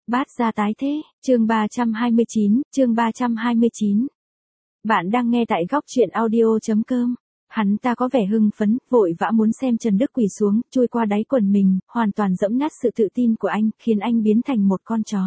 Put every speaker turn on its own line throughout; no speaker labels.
Bát gia tái thế, chương 329. Bạn đang nghe tại góc truyện audio.com. Hắn ta có vẻ hưng phấn, vội vã muốn xem Trần Đức quỳ xuống, chui qua đáy quần mình, hoàn toàn dẫm nát sự tự tin của anh, khiến anh biến thành một con chó.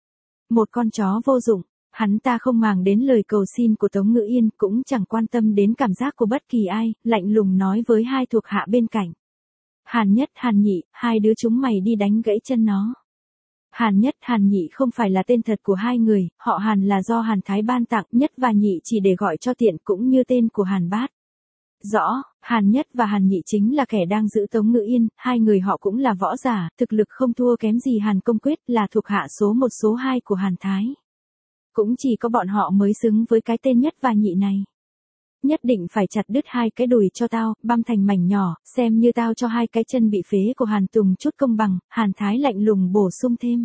Một con chó vô dụng. Hắn ta không màng đến lời cầu xin của Tống Ngữ Yên, cũng chẳng quan tâm đến cảm giác của bất kỳ ai, lạnh lùng nói với hai thuộc hạ bên cạnh. Hàn Nhất, Hàn Nhị, hai đứa chúng mày đi đánh gãy chân nó. Hàn Nhất, Hàn Nhị không phải là tên thật của hai người, họ Hàn là do Hàn Thái ban tặng, Nhất và Nhị chỉ để gọi cho tiện, cũng như tên của Hàn Bát. Rõ, Hàn Nhất và Hàn Nhị chính là kẻ đang giữ Tống Ngữ Yên, hai người họ cũng là võ giả, thực lực không thua kém gì Hàn Công Quyết, là thuộc hạ số 1 số 2 của Hàn Thái. Cũng chỉ có bọn họ mới xứng với cái tên Nhất và Nhị này. Nhất định phải chặt đứt hai cái đùi cho tao, băm thành mảnh nhỏ, xem như tao cho hai cái chân bị phế của Hàn Tùng chút công bằng, Hàn Thái lạnh lùng bổ sung thêm.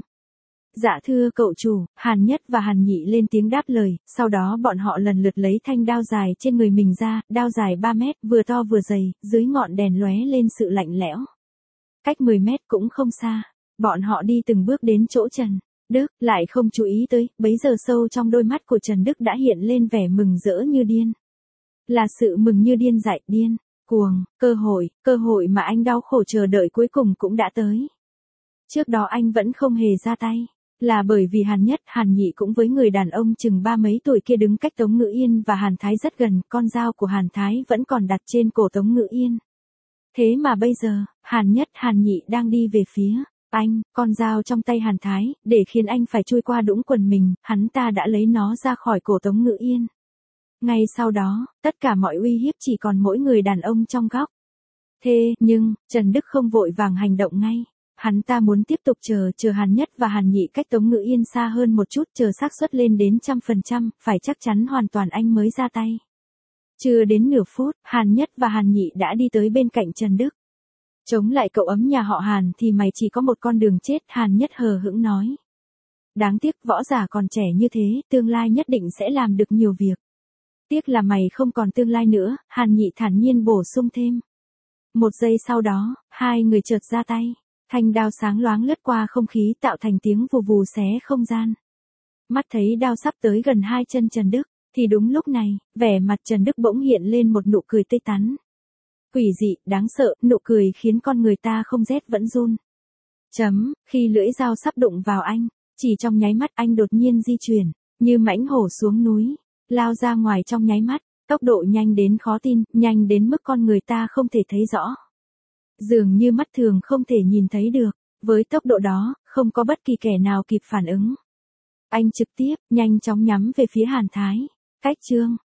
Dạ thưa cậu chủ, Hàn Nhất và Hàn Nhị lên tiếng đáp lời, sau đó bọn họ lần lượt lấy thanh đao dài trên người mình ra, đao dài 3 mét, vừa to vừa dày, dưới ngọn đèn lóe lên sự lạnh lẽo. Cách 10 mét cũng không xa, bọn họ đi từng bước đến chỗ Trần Đức, lại không chú ý tới, bấy giờ sâu trong đôi mắt của Trần Đức đã hiện lên vẻ mừng rỡ như điên. Là sự mừng như điên dại, điên, cuồng, cơ hội mà anh đau khổ chờ đợi cuối cùng cũng đã tới. Trước đó anh vẫn không hề ra tay, là bởi vì Hàn Nhất, Hàn Nhị cũng với người đàn ông chừng 30 tuổi kia đứng cách Tống Ngữ Yên và Hàn Thái rất gần, con dao của Hàn Thái vẫn còn đặt trên cổ Tống Ngữ Yên. Thế mà bây giờ, Hàn Nhất, Hàn Nhị đang đi về phía anh, con dao trong tay Hàn Thái, để khiến anh phải chui qua đũng quần mình, hắn ta đã lấy nó ra khỏi cổ Tống Ngữ Yên. Ngay sau đó, tất cả mọi uy hiếp chỉ còn mỗi người đàn ông trong góc. Thế nhưng, Trần Đức không vội vàng hành động ngay. Hắn ta muốn tiếp tục chờ Hàn Nhất và Hàn Nhị cách Tống Ngữ Yên xa hơn một chút, chờ xác suất lên đến 100%, phải chắc chắn hoàn toàn anh mới ra tay. Chưa đến nửa phút, Hàn Nhất và Hàn Nhị đã đi tới bên cạnh Trần Đức. Chống lại cậu ấm nhà họ Hàn thì mày chỉ có một con đường chết, Hàn Nhất hờ hững nói. Đáng tiếc võ giả còn trẻ như thế, tương lai nhất định sẽ làm được nhiều việc. Tiếc là mày không còn tương lai nữa, Hàn Nhị thản nhiên bổ sung thêm. Một giây sau đó, hai người chợt ra tay. Thanh đao sáng loáng lướt qua không khí tạo thành tiếng vù vù xé không gian. Mắt thấy đao sắp tới gần hai chân Trần Đức, thì đúng lúc này, vẻ mặt Trần Đức bỗng hiện lên một nụ cười tươi tắn. Quỷ dị, đáng sợ, nụ cười khiến con người ta không rét vẫn run. Khi lưỡi dao sắp đụng vào anh, chỉ trong nháy mắt anh đột nhiên di chuyển, như mãnh hổ xuống núi, lao ra ngoài trong nháy mắt, tốc độ nhanh đến khó tin, nhanh đến mức con người ta không thể thấy rõ. Dường như mắt thường không thể nhìn thấy được, với tốc độ đó, không có bất kỳ kẻ nào kịp phản ứng. Anh trực tiếp, nhanh chóng nhắm về phía Hàn Thái. Cách chương